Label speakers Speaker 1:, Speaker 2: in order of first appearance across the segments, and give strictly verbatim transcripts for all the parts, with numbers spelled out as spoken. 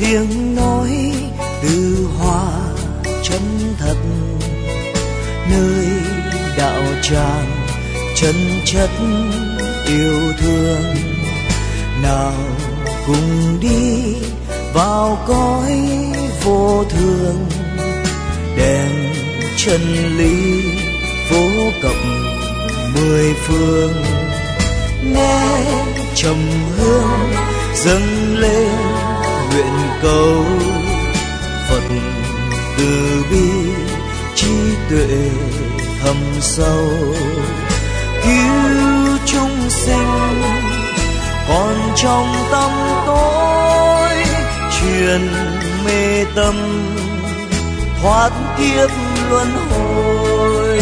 Speaker 1: tiếng nói từ hoa chân thật, nơi đạo tràng chân chất yêu thương. Nào cùng đi vào cõi vô thường, đèn chân lý phố cẩm mười phương. Nghe trầm hương dâng lên nguyện cầu, Phật từ bi trí tuệ thâm sâu, cứu chúng sinh còn trong tâm tối, truyền mê tâm thoát kiếp luân hồi.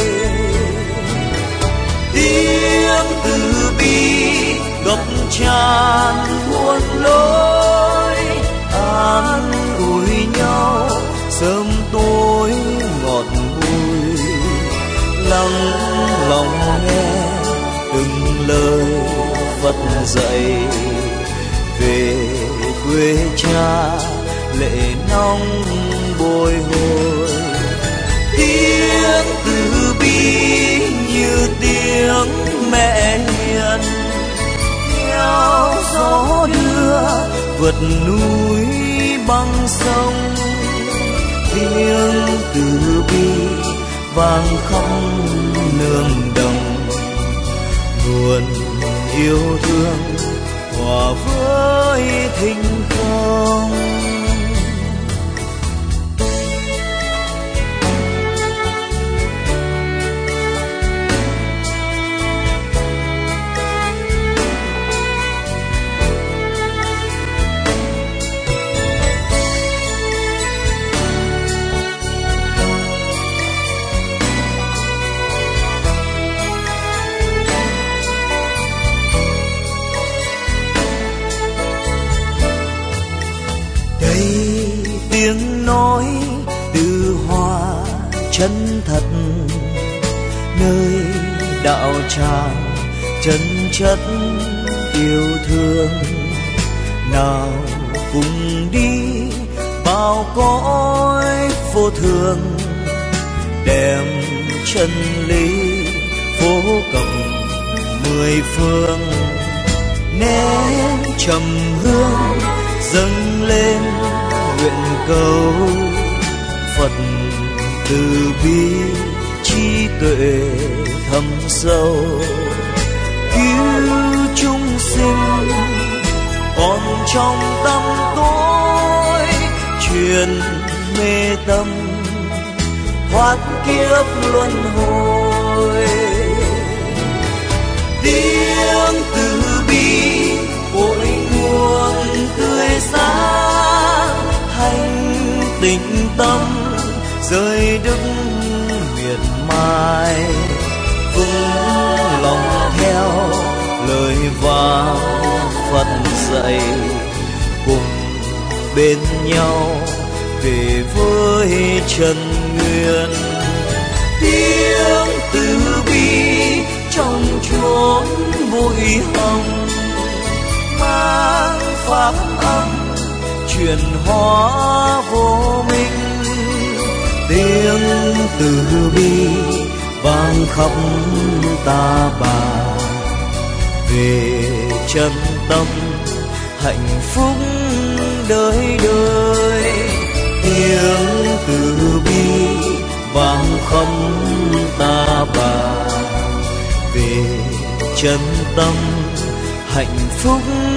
Speaker 1: Tiếng từ bi ngập tràn muôn lối, an ủi nhau sớm tối ngọt bùi. Lắng lòng nghe từng lời Phật dạy, về quê cha lệ nóng bồi hồi. Tiếng từ bi như tiếng mẹ hiền, theo gió đưa vượt núi băng sông. Tiếng từ bi vang khắp nương đồng, nguồn yêu thương hòa với thinh không. Tiếng nói từ hoa chân thật, nơi đạo tràng chân chất yêu thương. Nào cùng đi bao cõi vô thường, đem chân lý phố cẩm mười phương. Nén trầm hương dâng lên nguyện cầu, Phật từ bi trí tuệ thâm sâu, cứu chúng sinh còn trong tâm tối, truyền mê tâm thoát kiếp luân hồi. Tiếng từ bi cội nguồn tươi sáng, thanh tịnh tâm rơi đức miệt mài. Vững lòng theo lời vang Phật dạy, cùng bên nhau về với chân nguyên. Tiếng từ bi trong chốn bụi hồng, mang pháp âm truyền hóa vô minh. Tiếng từ bi vang khắp ta bà, về chân tâm hạnh phúc đời đời. Tiếng từ bi vang khắp ta bà, về chân tâm hạnh phúc